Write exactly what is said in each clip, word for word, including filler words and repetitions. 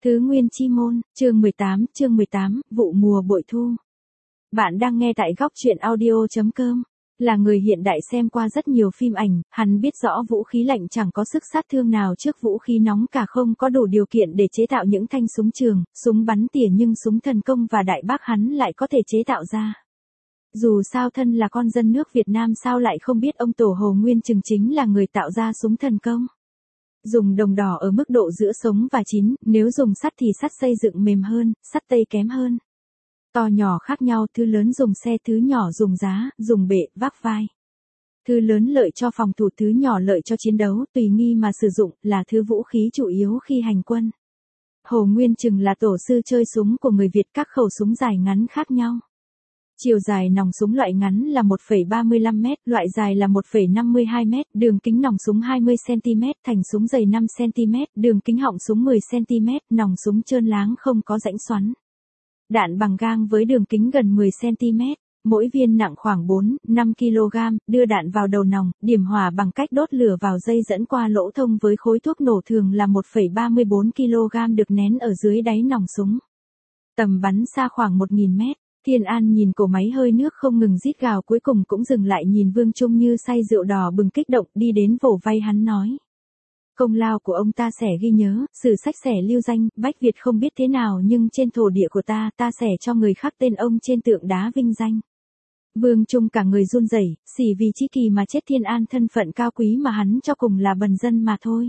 Thứ Nguyên Chi Môn, chương mười tám, chương mười tám, vụ mùa bội thu. Bạn đang nghe tại góc truyện audio chấm com. Là người hiện đại xem qua rất nhiều phim ảnh, hắn biết rõ vũ khí lạnh chẳng có sức sát thương nào trước vũ khí nóng cả, không có đủ điều kiện để chế tạo những thanh súng trường, súng bắn tỉa, nhưng súng thần công và đại bác hắn lại có thể chế tạo ra. Dù sao thân là con dân nước Việt Nam, sao lại không biết ông Tổ Hồ Nguyên Chừng chính là người tạo ra súng thần công. Dùng đồng đỏ ở mức độ giữa sống và chín, nếu dùng sắt thì sắt xây dựng mềm hơn, sắt tây kém hơn. To nhỏ khác nhau, thứ lớn dùng xe, thứ nhỏ dùng giá, dùng bệ, vác vai. Thứ lớn lợi cho phòng thủ, thứ nhỏ lợi cho chiến đấu, tùy nghi mà sử dụng, là thứ vũ khí chủ yếu khi hành quân. Hồ Nguyên Chừng là tổ sư chơi súng của người Việt, các khẩu súng dài ngắn khác nhau. Chiều dài nòng súng loại ngắn là một phẩy ba mươi lăm mét, loại dài là một phẩy năm mươi hai mét, đường kính nòng súng hai mươi xăng ti mét, thành súng dày năm xăng ti mét, đường kính họng súng mười xăng ti mét, nòng súng trơn láng không có rãnh xoắn. Đạn bằng gang với đường kính gần mười xăng ti mét, mỗi viên nặng khoảng bốn đến năm ki lô gam, đưa đạn vào đầu nòng, điểm hỏa bằng cách đốt lửa vào dây dẫn qua lỗ thông với khối thuốc nổ thường là một phẩy ba mươi bốn ki lô gam được nén ở dưới đáy nòng súng. Tầm bắn xa khoảng một nghìn mét. Thiên An nhìn cổ máy hơi nước không ngừng rít gào, cuối cùng cũng dừng lại, nhìn Vương Trung như say rượu đỏ bừng kích động, đi đến vỗ vai hắn nói. Công lao của ông ta sẽ ghi nhớ, sử sách sẽ lưu danh, Bách Việt không biết thế nào nhưng trên thổ địa của ta, ta sẽ cho người khắc tên ông trên tượng đá vinh danh. Vương Trung cả người run rẩy, xỉ vì chí kỳ mà chết. Thiên An thân phận cao quý mà hắn cho cùng là bần dân mà thôi.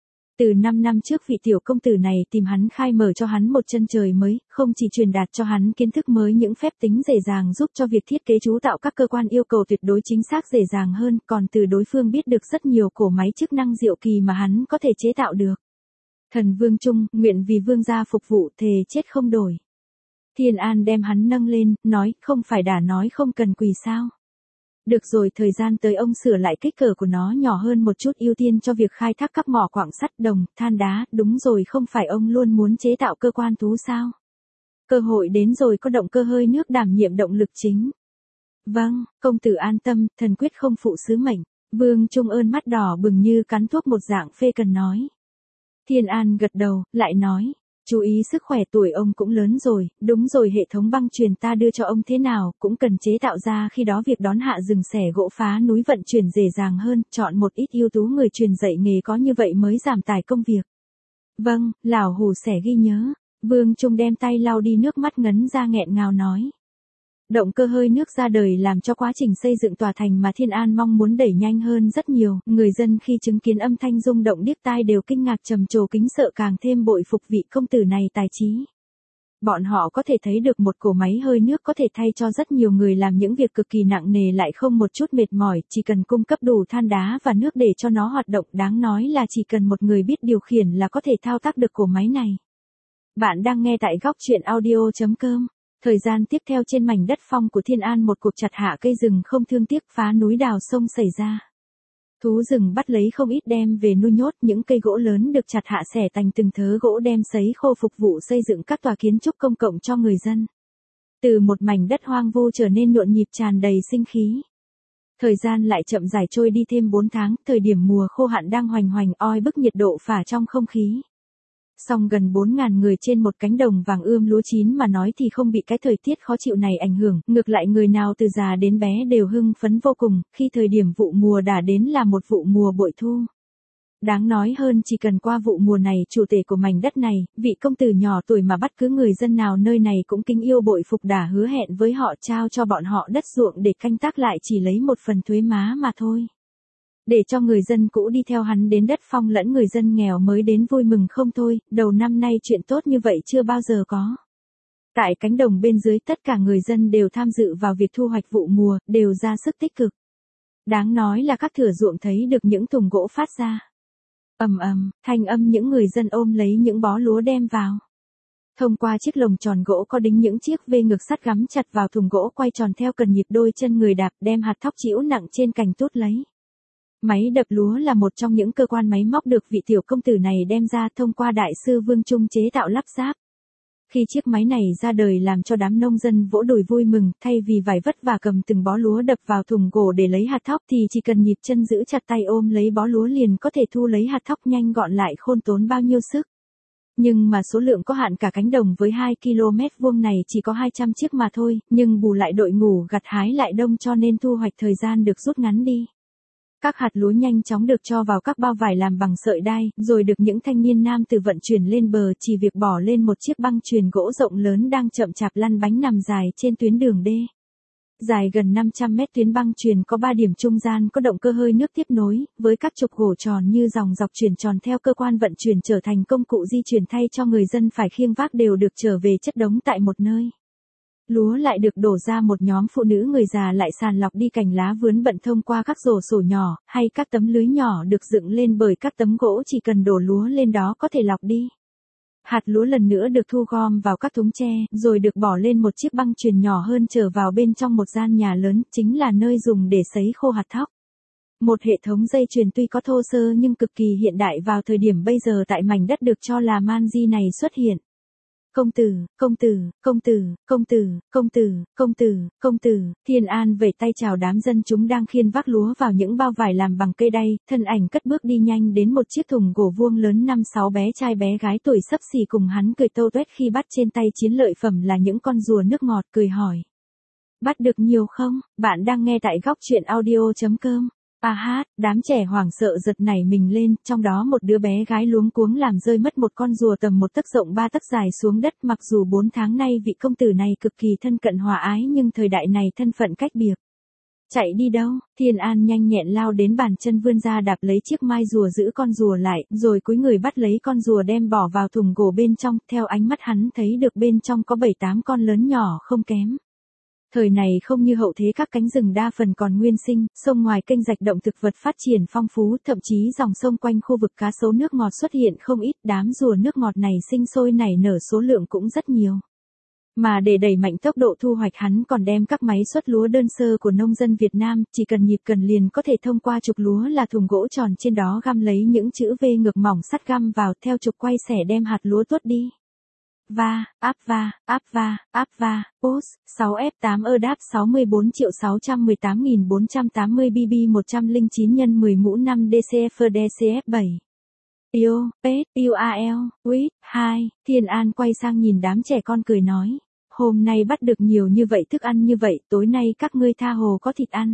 Từ năm năm trước vị tiểu công tử này tìm hắn, khai mở cho hắn một chân trời mới, không chỉ truyền đạt cho hắn kiến thức mới, những phép tính dễ dàng giúp cho việc thiết kế chú tạo các cơ quan yêu cầu tuyệt đối chính xác dễ dàng hơn, còn từ đối phương biết được rất nhiều cổ máy chức năng diệu kỳ mà hắn có thể chế tạo được. Thần Vương Trung, nguyện vì vương gia phục vụ, thề chết không đổi. Thiên An đem hắn nâng lên, nói, không phải đã nói không cần quỳ sao? Được rồi, thời gian tới ông sửa lại kích cỡ của nó nhỏ hơn một chút, ưu tiên cho việc khai thác các mỏ quặng sắt, đồng, than đá. Đúng rồi, không phải ông luôn muốn chế tạo cơ quan thú sao? Cơ hội đến rồi, có động cơ hơi nước đảm nhiệm động lực chính. Vâng, công tử an tâm, thần quyết không phụ sứ mệnh. Vương Trung ơn mắt đỏ bừng như cắn thuốc một dạng phê cần nói. Thiên An gật đầu, lại nói. Chú ý sức khỏe, tuổi ông cũng lớn rồi, đúng rồi, hệ thống băng truyền ta đưa cho ông thế nào, cũng cần chế tạo ra, khi đó việc đón hạ rừng xẻ gỗ phá núi vận chuyển dễ dàng hơn, chọn một ít ưu tú người truyền dạy nghề có như vậy mới giảm tải công việc. Vâng, lão hủ sẽ ghi nhớ. Vương Trung đem tay lau đi nước mắt ngấn ra, nghẹn ngào nói. Động cơ hơi nước ra đời làm cho quá trình xây dựng tòa thành mà Thiên An mong muốn đẩy nhanh hơn rất nhiều, người dân khi chứng kiến âm thanh rung động điếc tai đều kinh ngạc trầm trồ kính sợ, càng thêm bội phục vị công tử này tài trí. Bọn họ có thể thấy được một cổ máy hơi nước có thể thay cho rất nhiều người làm những việc cực kỳ nặng nề lại không một chút mệt mỏi, chỉ cần cung cấp đủ than đá và nước để cho nó hoạt động, đáng nói là chỉ cần một người biết điều khiển là có thể thao tác được cổ máy này. Bạn đang nghe tại góc truyện audio chấm com. Thời gian tiếp theo, trên mảnh đất phong của Thiên An, một cuộc chặt hạ cây rừng không thương tiếc, phá núi đào sông xảy ra. Thú rừng bắt lấy không ít đem về nuôi nhốt, những cây gỗ lớn được chặt hạ xẻ thành từng thớ gỗ đem sấy khô phục vụ xây dựng các tòa kiến trúc công cộng cho người dân. Từ một mảnh đất hoang vu trở nên nhộn nhịp tràn đầy sinh khí. Thời gian lại chậm rãi trôi đi thêm bốn tháng, thời điểm mùa khô hạn đang hoành hoành, oi bức nhiệt độ phả trong không khí. Song gần bốn nghìn người trên một cánh đồng vàng ươm lúa chín mà nói thì không bị cái thời tiết khó chịu này ảnh hưởng, ngược lại người nào từ già đến bé đều hưng phấn vô cùng, khi thời điểm vụ mùa đã đến là một vụ mùa bội thu. Đáng nói hơn, chỉ cần qua vụ mùa này, chủ tể của mảnh đất này, vị công tử nhỏ tuổi mà bắt cứ người dân nào nơi này cũng kính yêu bội phục, đã hứa hẹn với họ trao cho bọn họ đất ruộng để canh tác lại, chỉ lấy một phần thuế má mà thôi. Để cho người dân cũ đi theo hắn đến đất phong lẫn người dân nghèo mới đến vui mừng không thôi, đầu năm nay chuyện tốt như vậy chưa bao giờ có. Tại cánh đồng bên dưới, tất cả người dân đều tham dự vào việc thu hoạch vụ mùa, đều ra sức tích cực. Đáng nói là các thửa ruộng thấy được những thùng gỗ phát ra. Ầm ầm, thanh âm những người dân ôm lấy những bó lúa đem vào. Thông qua chiếc lồng tròn gỗ có đính những chiếc vê ngực sắt gắm chặt vào thùng gỗ, quay tròn theo cần nhịp, đôi chân người đạp, đem hạt thóc chĩu nặng trên cành tút lấy. Máy đập lúa là một trong những cơ quan máy móc được vị tiểu công tử này đem ra thông qua đại sư Vương Trung chế tạo lắp ráp. Khi chiếc máy này ra đời làm cho đám nông dân vỗ đùi vui mừng, thay vì vải vất vả cầm từng bó lúa đập vào thùng gỗ để lấy hạt thóc thì chỉ cần nhịp chân giữ chặt tay ôm lấy bó lúa liền có thể thu lấy hạt thóc nhanh gọn lại, khôn tốn bao nhiêu sức. Nhưng mà số lượng có hạn, cả cánh đồng với hai ki lô mét vuông này chỉ có hai trăm chiếc mà thôi, nhưng bù lại đội ngũ gặt hái lại đông cho nên thu hoạch thời gian được rút ngắn đi. Các hạt lúa nhanh chóng được cho vào các bao vải làm bằng sợi đai, rồi được những thanh niên nam từ vận chuyển lên bờ, chỉ việc bỏ lên một chiếc băng chuyền gỗ rộng lớn đang chậm chạp lăn bánh nằm dài trên tuyến đường đê. Dài gần năm trăm mét, tuyến băng chuyền có ba điểm trung gian có động cơ hơi nước tiếp nối, với các trục gỗ tròn như dòng dọc chuyển tròn theo cơ quan vận chuyển trở thành công cụ di chuyển thay cho người dân phải khiêng vác, đều được trở về chất đống tại một nơi. Lúa lại được đổ ra, một nhóm phụ nữ người già lại sàng lọc đi cành lá vướn bận thông qua các rổ sổ nhỏ, hay các tấm lưới nhỏ được dựng lên bởi các tấm gỗ, chỉ cần đổ lúa lên đó có thể lọc đi. Hạt lúa lần nữa được thu gom vào các thúng tre, rồi được bỏ lên một chiếc băng chuyền nhỏ hơn trở vào bên trong một gian nhà lớn, chính là nơi dùng để sấy khô hạt thóc. Một hệ thống dây chuyền tuy có thô sơ nhưng cực kỳ hiện đại vào thời điểm bây giờ tại mảnh đất được cho là Manji này xuất hiện. Công tử, công tử, công tử, công tử, công tử, công tử, công tử, Thiên An vẫy tay chào đám dân chúng đang khiêng vác lúa vào những bao vải làm bằng cây đay, thân ảnh cất bước đi nhanh đến một chiếc thùng gỗ vuông lớn, năm sáu bé trai bé gái tuổi xấp xỉ cùng hắn cười tâu tuét khi bắt trên tay chiến lợi phẩm là những con rùa nước ngọt, cười hỏi. Bắt được nhiều không? Bạn đang nghe tại góc truyện audio chấm com. À hát, đám trẻ hoảng sợ giật nảy mình lên, trong đó một đứa bé gái luống cuống làm rơi mất một con rùa tầm một tấc rộng ba tấc dài xuống đất. Mặc dù bốn tháng nay vị công tử này cực kỳ thân cận hòa ái, nhưng thời đại này thân phận cách biệt. Chạy đi đâu? Thiên An nhanh nhẹn lao đến, bàn chân vươn ra đạp lấy chiếc mai rùa giữ con rùa lại, rồi cúi người bắt lấy con rùa đem bỏ vào thùng gỗ bên trong. Theo ánh mắt hắn thấy được bên trong có bảy tám con lớn nhỏ không kém. Thời này không như hậu thế, các cánh rừng đa phần còn nguyên sinh, sông ngoài kênh rạch động thực vật phát triển phong phú, thậm chí dòng sông quanh khu vực cá sấu nước ngọt xuất hiện không ít, đám rùa nước ngọt này sinh sôi nảy nở, số lượng cũng rất nhiều. Mà để đẩy mạnh tốc độ thu hoạch, hắn còn đem các máy xuất lúa đơn sơ của nông dân Việt Nam, chỉ cần nhịp cần liền có thể thông qua trục lúa là thùng gỗ tròn, trên đó găm lấy những chữ V ngược mỏng sắt găm vào, theo trục quay xẻ đem hạt lúa tuốt đi. Va, áp va, áp va, áp va, post, sáu F tám ơ đáp sáu mươi bốn triệu sáu trăm mười tám nghìn bốn trăm tám mươi B B một trăm lẻ chín nhân mười mũ năm D C F D C F bảy. Yêu, Pet, U A L, Wit, hai, Thiên An quay sang nhìn đám trẻ con cười nói. Hôm nay bắt được nhiều như vậy, thức ăn như vậy, tối nay các ngươi tha hồ có thịt ăn.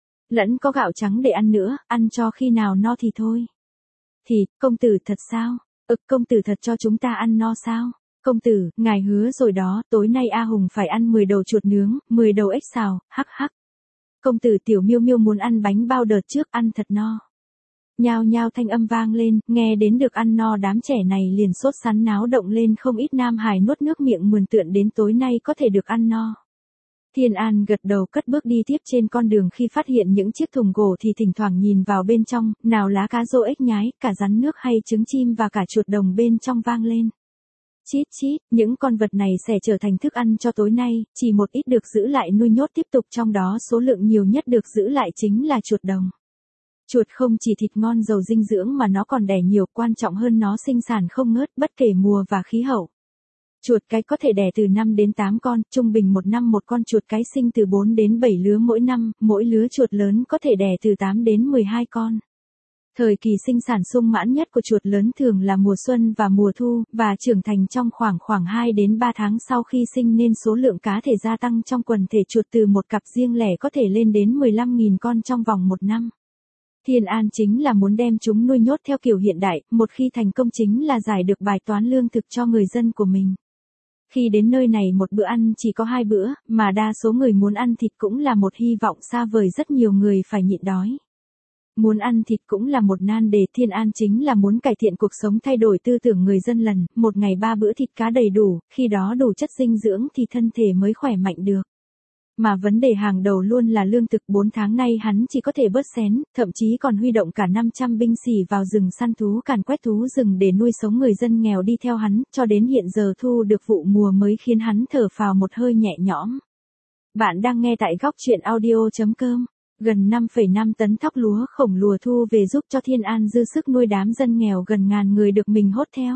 Lẫn có gạo trắng để ăn nữa, ăn cho khi nào no thì thôi. Thịt, công tử thật sao? Ực, công tử thật cho chúng ta ăn no sao? Công tử, ngài hứa rồi đó, tối nay A Hùng phải ăn mười đầu chuột nướng, mười đầu ếch xào, hắc hắc. Công tử, tiểu Miêu Miêu muốn ăn bánh bao đợt trước, ăn thật no. Nhao nhao thanh âm vang lên, nghe đến được ăn no, đám trẻ này liền sốt sắn náo động lên, không ít nam hài nuốt nước miệng mườn tượn đến tối nay có thể được ăn no. Thiên An gật đầu cất bước đi tiếp trên con đường, khi phát hiện những chiếc thùng gỗ thì thỉnh thoảng nhìn vào bên trong, nào lá cá rô ếch nhái, cả rắn nước hay trứng chim và cả chuột đồng bên trong vang lên. Chít chít, những con vật này sẽ trở thành thức ăn cho tối nay, chỉ một ít được giữ lại nuôi nhốt tiếp tục, trong đó số lượng nhiều nhất được giữ lại chính là chuột đồng. Chuột không chỉ thịt ngon giàu dinh dưỡng mà nó còn đẻ nhiều, quan trọng hơn nó sinh sản không ngớt bất kể mùa và khí hậu. Chuột cái có thể đẻ từ năm đến tám con, trung bình một năm một con chuột cái sinh từ bốn đến bảy lứa mỗi năm, mỗi lứa chuột lớn có thể đẻ từ tám đến mười hai con. Thời kỳ sinh sản sung mãn nhất của chuột lớn thường là mùa xuân và mùa thu, và trưởng thành trong khoảng khoảng hai đến ba tháng sau khi sinh, nên số lượng cá thể gia tăng trong quần thể chuột từ một cặp riêng lẻ có thể lên đến mười lăm nghìn con trong vòng một năm. Thiên An chính là muốn đem chúng nuôi nhốt theo kiểu hiện đại, một khi thành công chính là giải được bài toán lương thực cho người dân của mình. Khi đến nơi này một bữa ăn chỉ có hai bữa, mà đa số người muốn ăn thịt cũng là một hy vọng xa vời, rất nhiều người phải nhịn đói. Muốn ăn thịt cũng là một nan đề, Thiên An chính là muốn cải thiện cuộc sống, thay đổi tư tưởng người dân lần, một ngày ba bữa thịt cá đầy đủ, khi đó đủ chất dinh dưỡng thì thân thể mới khỏe mạnh được. Mà vấn đề hàng đầu luôn là lương thực, bốn tháng nay hắn chỉ có thể bớt xén, thậm chí còn huy động cả năm trăm binh sĩ vào rừng săn thú, càn quét thú rừng để nuôi sống người dân nghèo đi theo hắn, cho đến hiện giờ thu được vụ mùa mới khiến hắn thở phào một hơi nhẹ nhõm. Bạn đang nghe tại góc truyện audio chấm com. Gần năm phẩy năm tấn thóc lúa khổng lồ thu về giúp cho Thiên An dư sức nuôi đám dân nghèo gần ngàn người được mình hốt theo.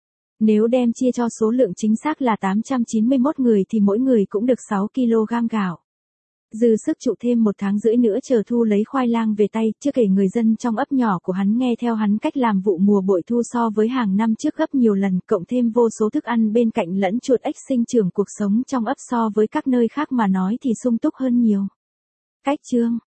Nếu đem chia cho số lượng chính xác là tám trăm chín mươi mốt người thì mỗi người cũng được sáu ki lô gam gạo. Dư sức trụ thêm một tháng rưỡi nữa chờ thu lấy khoai lang về tay, chưa kể người dân trong ấp nhỏ của hắn nghe theo hắn cách làm vụ mùa bội thu so với hàng năm trước gấp nhiều lần, cộng thêm vô số thức ăn bên cạnh lẫn chuột ếch sinh trưởng, cuộc sống trong ấp so với các nơi khác mà nói thì sung túc hơn nhiều. Cách chương